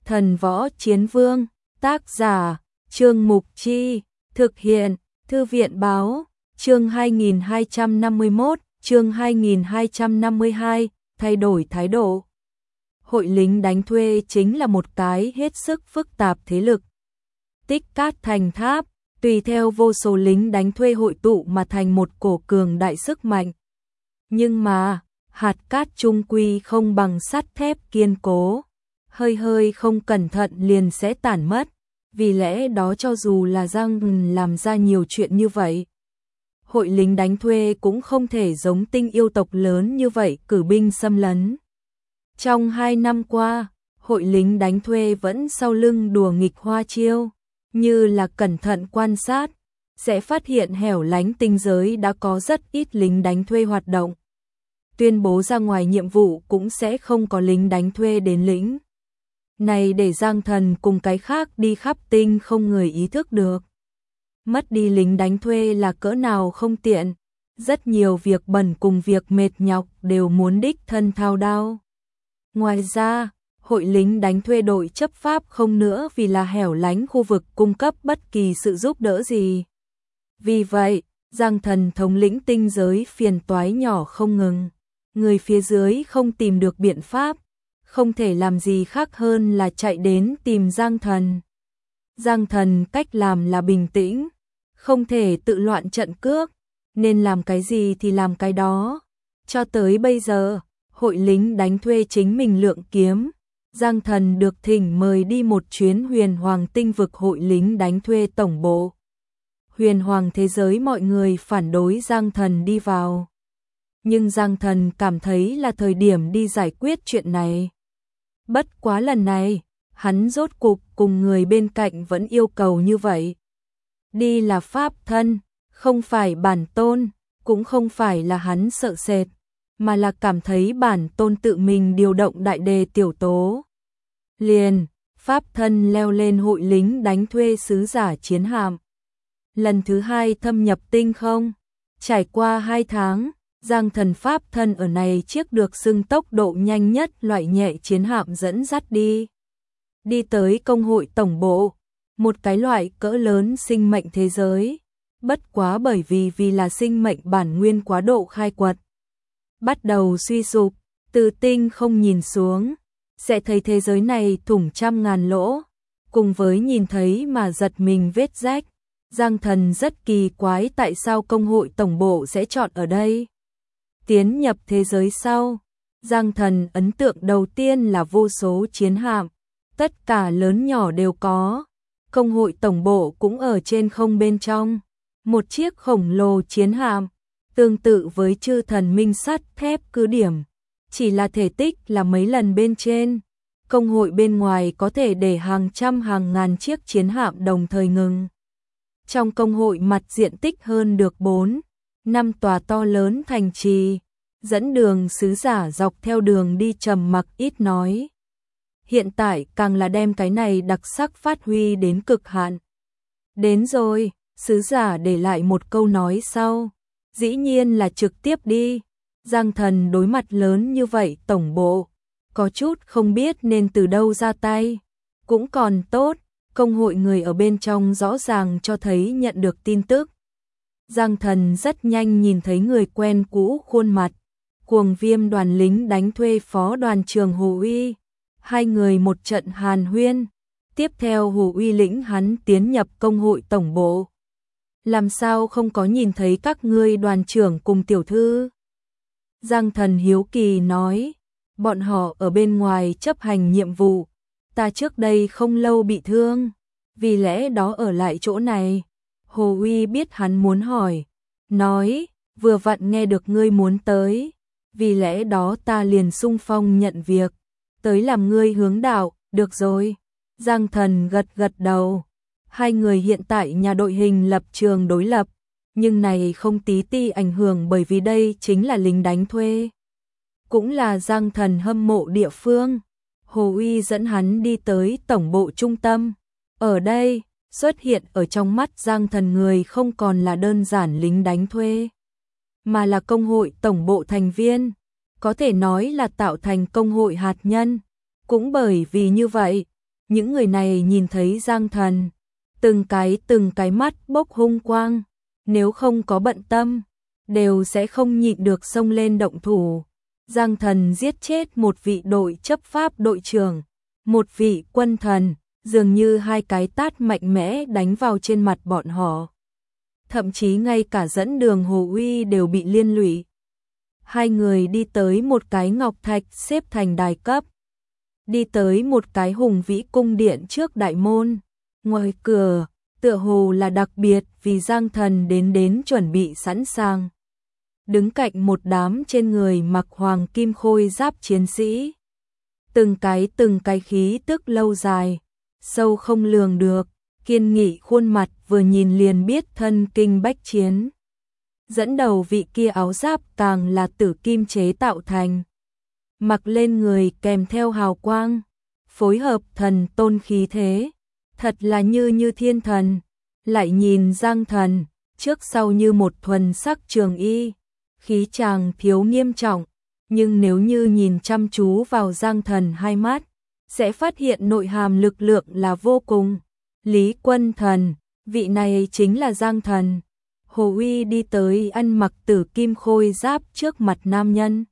Thần Võ Chiến Vương, tác giả, Trương Mục Chi, thực hiện, Thư viện Báo, chương 2251, chương 2252, thay đổi thái độ. Hội lính đánh thuê chính là một cái hết sức phức tạp thế lực. Tích Cát Thành Tháp, tùy theo vô số lính đánh thuê hội tụ mà thành một cổ cường đại sức mạnh. Nhưng mà, hạt cát chung quy không bằng sắt thép kiên cố, hơi không cẩn thận liền sẽ tản mất, vì lẽ đó cho dù là Giang làm ra nhiều chuyện như vậy, hội lính đánh thuê cũng không thể giống Tinh yêu tộc lớn như vậy cử binh xâm lấn. Trong 2 năm qua, hội lính đánh thuê vẫn sau lưng đùa nghịch hoa chiêu, như là cẩn thận quan sát, sẽ phát hiện hẻo lánh tinh giới đã có rất ít lính đánh thuê hoạt động. Tuyên bố ra ngoài nhiệm vụ cũng sẽ không có lính đánh thuê đến lĩnh. Này để Giang Thần cùng cái khác đi khắp tinh không người ý thức được. Mất đi lính đánh thuê là cỡ nào không tiện, rất nhiều việc bẩn cùng việc mệt nhọc đều muốn đích thân thao đao. Ngoài ra, hội lính đánh thuê đội chấp pháp không nữa vì là hẻo lánh khu vực cung cấp bất kỳ sự giúp đỡ gì. Vì vậy, Giang Thần thống lĩnh tinh giới phiền toái nhỏ không ngừng. Người phía dưới không tìm được biện pháp, không thể làm gì khác hơn là chạy đến tìm Giang Thần. Giang Thần cách làm là bình tĩnh, không thể tự loạn trận cước, nên làm cái gì thì làm cái đó. Cho tới bây giờ, hội lính đánh thuê chính mình lượng kiếm, Giang Thần được thỉnh mời đi một chuyến Huyền Hoàng tinh vực hội lính đánh thuê tổng bộ. Huyền Hoàng thế giới mọi người phản đối Giang Thần đi vào. Nhưng Giang Thần cảm thấy là thời điểm đi giải quyết chuyện này. Bất quá lần này, hắn rốt cục cùng người bên cạnh vẫn yêu cầu như vậy. Đi là pháp thân, không phải bản tôn, cũng không phải là hắn sợ sệt, mà là cảm thấy bản tôn tự mình điều động đại đề tiểu tố. Liền, pháp thân leo lên hội lính đánh thuê sứ giả chiến hạm. Lần thứ 2 thâm nhập tinh không, trải qua 2 tháng, Giang Thần pháp thân ở này chiếc được xưng tốc độ nhanh nhất loại nhẹ chiến hạm dẫn dắt đi. Đi tới công hội tổng bộ, một cái loại cỡ lớn sinh mệnh thế giới, bất quá bởi vì là sinh mệnh bản nguyên quá độ khai quật. Bắt đầu suy sụp, từ tinh không nhìn xuống, sẽ thấy thế giới này thủng trăm ngàn lỗ, cùng với nhìn thấy mà giật mình vết rách. Giang Thần rất kỳ quái tại sao công hội tổng bộ sẽ chọn ở đây. Tiến nhập thế giới sau, Giang Thần ấn tượng đầu tiên là vô số chiến hạm, tất cả lớn nhỏ đều có. Công hội tổng bộ cũng ở trên không bên trong, một chiếc khổng lồ chiến hạm, tương tự với chư thần minh sắt thép cứ điểm, chỉ là thể tích là mấy lần bên trên. Công hội bên ngoài có thể để hàng trăm hàng ngàn chiếc chiến hạm đồng thời ngừng. Trong công hội mặt diện tích hơn được 4-5 tòa to lớn thành trì, dẫn đường sứ giả dọc theo đường đi trầm mặc ít nói. Hiện tại càng là đem cái này đặc sắc phát huy đến cực hạn. Đến rồi, sứ giả để lại một câu nói sau, dĩ nhiên là trực tiếp đi. Giang Thần đối mặt lớn như vậy tổng bộ, có chút không biết nên từ đâu ra tay. Cũng còn tốt, công hội người ở bên trong rõ ràng cho thấy nhận được tin tức. Giang Thần rất nhanh nhìn thấy người quen cũ khuôn mặt, Cuồng Viêm đoàn lính đánh thuê phó đoàn trưởng Hồ Uy. Hai người một trận hàn huyên, tiếp theo Hồ Uy lĩnh hắn tiến nhập công hội tổng bộ. Làm sao không có nhìn thấy các ngươi đoàn trưởng cùng tiểu thư? Giang Thần hiếu kỳ nói, bọn họ ở bên ngoài chấp hành nhiệm vụ, ta trước đây không lâu bị thương, vì lẽ đó ở lại chỗ này. Hồ Uy biết hắn muốn hỏi, nói, vừa vặn nghe được ngươi muốn tới, vì lẽ đó ta liền xung phong nhận việc, tới làm ngươi hướng đạo, được rồi. Giang Thần gật đầu, hai người hiện tại nhà đội hình lập trường đối lập, nhưng này không tí ti ảnh hưởng bởi vì đây chính là lính đánh thuê. Cũng là Giang Thần hâm mộ địa phương. Hồ Uy dẫn hắn đi tới tổng bộ trung tâm. Ở đây, xuất hiện ở trong mắt Giang Thần người không còn là đơn giản lính đánh thuê, mà là công hội tổng bộ thành viên, có thể nói là tạo thành công hội hạt nhân. Cũng bởi vì như vậy, những người này nhìn thấy Giang Thần, từng cái mắt bốc hung quang, nếu không có bận tâm, đều sẽ không nhịn được xông lên động thủ. Giang Thần giết chết một vị đội chấp pháp đội trưởng, một vị quân thần, dường như hai cái tát mạnh mẽ đánh vào trên mặt bọn họ. Thậm chí ngay cả dẫn đường Hồ Uy đều bị liên lụy. Hai người đi tới một cái ngọc thạch xếp thành đài cấp. Đi tới một cái hùng vĩ cung điện trước đại môn. Ngoài cửa, tựa hồ là đặc biệt vì Giang Thần đến chuẩn bị sẵn sàng. Đứng cạnh một đám trên người mặc hoàng kim khôi giáp chiến sĩ. Từng cái khí tức lâu dài, sâu không lường được, kiên nghị khuôn mặt vừa nhìn liền biết thân kinh bách chiến. Dẫn đầu vị kia áo giáp càng là tử kim chế tạo thành. Mặc lên người kèm theo hào quang, phối hợp thần tôn khí thế, thật là như thiên thần. Lại nhìn Giang Thần, trước sau như một thuần sắc trường y, khí chàng thiếu nghiêm trọng, nhưng nếu như nhìn chăm chú vào Giang Thần hai mắt, sẽ phát hiện nội hàm lực lượng là vô cùng. Lý Quân Thần, vị này chính là Giang Thần. Hồ Uy đi tới ăn mặc tử kim khôi giáp trước mặt nam nhân.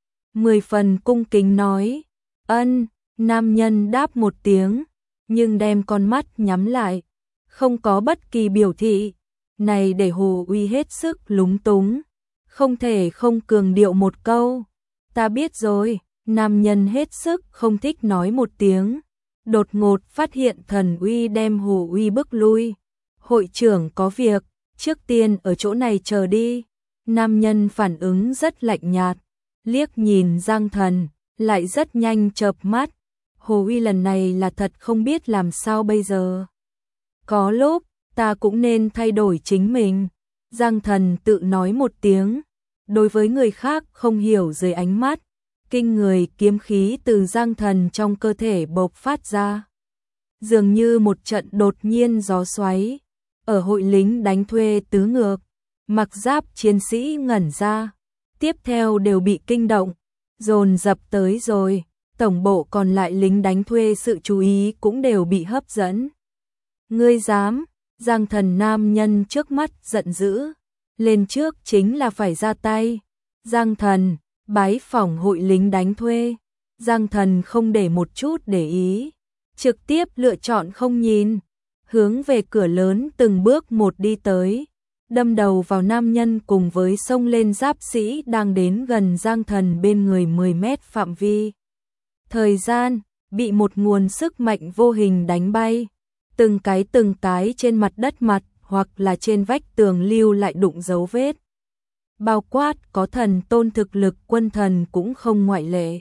10 phần cung kính nói, ân, nam nhân đáp một tiếng, nhưng đem con mắt nhắm lại, không có bất kỳ biểu thị. Này để Hồ Uy hết sức lúng túng, không thể không cường điệu một câu. Ta biết rồi, nam nhân hết sức không thích nói một tiếng. Đột ngột phát hiện thần uy đem Hồ Uy bức lui. Hội trưởng có việc, trước tiên ở chỗ này chờ đi. Nam nhân phản ứng rất lạnh nhạt, liếc nhìn Giang Thần, lại rất nhanh chợp mắt. Hồ Uy lần này là thật không biết làm sao bây giờ. Có lúc, ta cũng nên thay đổi chính mình. Giang Thần tự nói một tiếng, đối với người khác không hiểu dưới ánh mắt. Kinh người kiếm khí từ Giang Thần trong cơ thể bộc phát ra. Dường như một trận đột nhiên gió xoáy. Ở hội lính đánh thuê tứ ngược, mặc giáp chiến sĩ ngẩn ra. Tiếp theo đều bị kinh động, dồn dập tới rồi. Tổng bộ còn lại lính đánh thuê sự chú ý cũng đều bị hấp dẫn. Ngươi dám? Giang Thần nam nhân trước mắt giận dữ. Lên trước chính là phải ra tay. Giang Thần, bái phỏng hội lính đánh thuê. Giang Thần không để một chút để ý, trực tiếp lựa chọn không nhìn, hướng về cửa lớn từng bước một đi tới, đâm đầu vào nam nhân cùng với xông lên giáp sĩ đang đến gần Giang Thần bên người 10 mét phạm vi. Thời gian bị một nguồn sức mạnh vô hình đánh bay, từng cái trên mặt đất mặt hoặc là trên vách tường lưu lại đụng dấu vết. Bao quát có thần tôn thực lực quân thần cũng không ngoại lệ.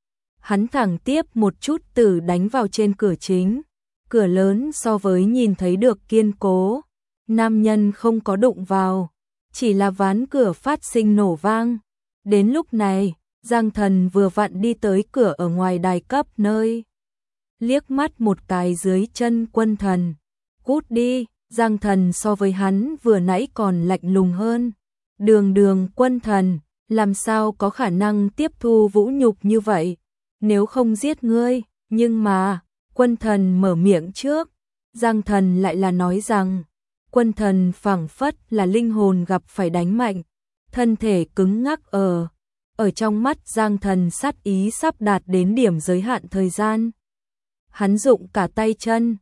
Hắn thẳng tiếp một chút tử đánh vào trên cửa chính. Cửa lớn so với nhìn thấy được kiên cố. Nam nhân không có đụng vào, chỉ là ván cửa phát sinh nổ vang. Đến lúc này, Giang Thần vừa vặn đi tới cửa ở ngoài đài cấp nơi. Liếc mắt một cái dưới chân quân thần. Cút đi, Giang Thần so với hắn vừa nãy còn lạnh lùng hơn. Đường quân thần, làm sao có khả năng tiếp thu vũ nhục như vậy, nếu không giết ngươi, nhưng mà, quân thần mở miệng trước, Giang Thần lại là nói rằng, quân thần phảng phất là linh hồn gặp phải đánh mạnh, thân thể cứng ngắc ở trong mắt Giang Thần sát ý sắp đạt đến điểm giới hạn thời gian. Hắn dụng cả tay chân,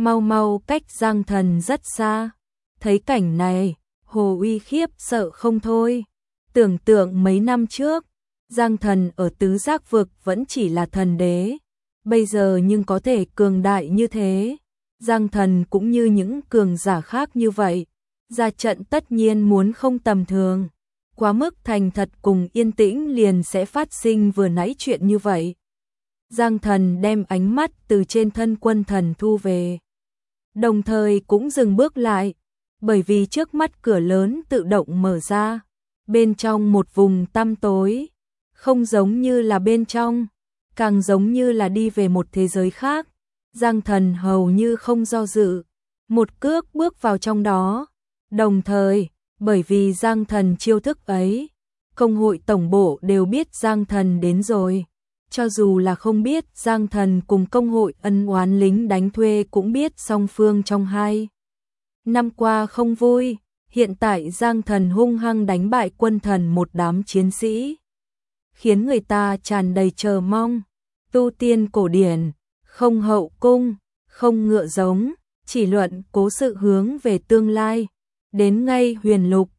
mau cách Giang Thần rất xa, thấy cảnh này, Hồ Uy khiếp sợ không thôi. Tưởng tượng mấy năm trước, Giang Thần ở tứ giác vực vẫn chỉ là thần đế, bây giờ nhưng có thể cường đại như thế. Giang Thần cũng như những cường giả khác như vậy, ra trận tất nhiên muốn không tầm thường. Quá mức thành thật cùng yên tĩnh liền sẽ phát sinh vừa nãy chuyện như vậy. Giang Thần đem ánh mắt từ trên thân quân thần thu về, đồng thời cũng dừng bước lại. Bởi vì trước mắt cửa lớn tự động mở ra, bên trong một vùng tăm tối, không giống như là bên trong, càng giống như là đi về một thế giới khác. Giang Thần hầu như không do dự, một cước bước vào trong đó. Đồng thời, bởi vì Giang Thần chiêu thức ấy, công hội tổng bộ đều biết Giang Thần đến rồi. cho dù là không biết, Giang Thần cùng công hội ân oán lính đánh thuê cũng biết song phương trong 2 năm qua không vui. Hiện tại Giang Thần hung hăng đánh bại Quân Thần một đám chiến sĩ, khiến người ta tràn đầy chờ mong. Tu tiên cổ điển, không hậu cung, không ngựa giống, chỉ luận cố sự hướng về tương lai. Đến ngay huyền lục,